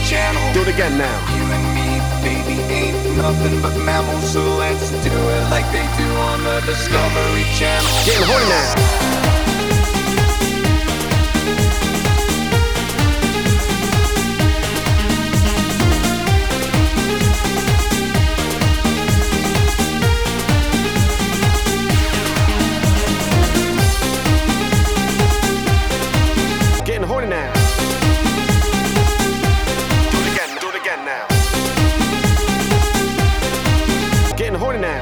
Channel. Do it again now. You and me, baby, ain't nothing but mammals, so let's do it like they do on the Discovery Channel. Getting horny now. Getting horny now. Do it again now. Getting horny now.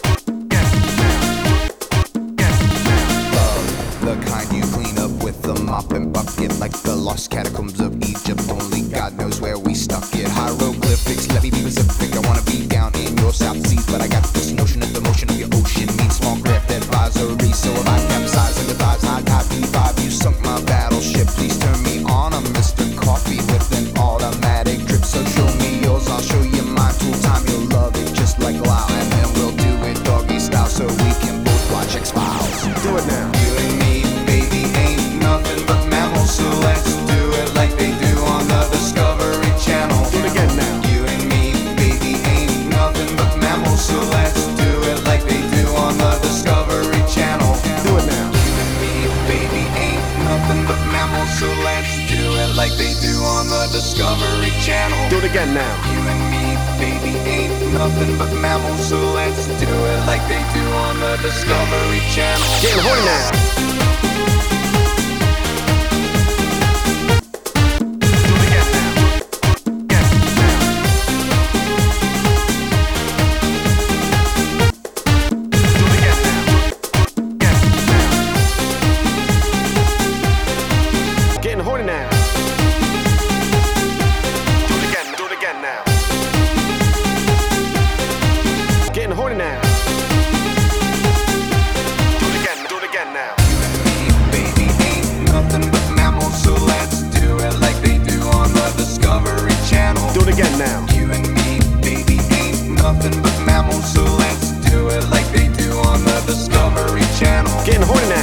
The kind you clean up with a mop and bucket, like the lost catacombs of Egypt. Only God knows where we stuck it. Hieroglyphics, let me be specific. I wanna be down in your South Seas, but I got this notion that the motion of your ocean means small craft advisory. So if I capsize and advise, I'd happy vibe. You sunk my battleship, please turn me on. I'm Mr. Coffee with an automatic drip. So show me yours, I'll show you mine. Tool time, you'll love it just like Lao. And then we'll do it doggy style so we can both watch X-Files. Do it now. You and me, baby, ain't nothing but mammals, so let's do it like they do on the Discovery Channel. Do it again now. You and me, baby, ain't nothing but mammals, so let's do it like they do on the Discovery Channel. Do it now. You and me, baby, ain't nothing but mammals, so let's do it like they do on the Discovery Channel. Do it again now. You and me, baby, ain't nothing but mammals, so let's do it like they do on the Discovery Channel. Getting horny now. Getting horny now. Do it again now. Getting horny now. Do it again now. Baby, ain't nothing but mammals, so let's do it like they do on the Discovery Channel. Do it again now. You and me, baby, ain't nothing but mammals, so let's do it like they do on the Discovery Channel. Getting horny now.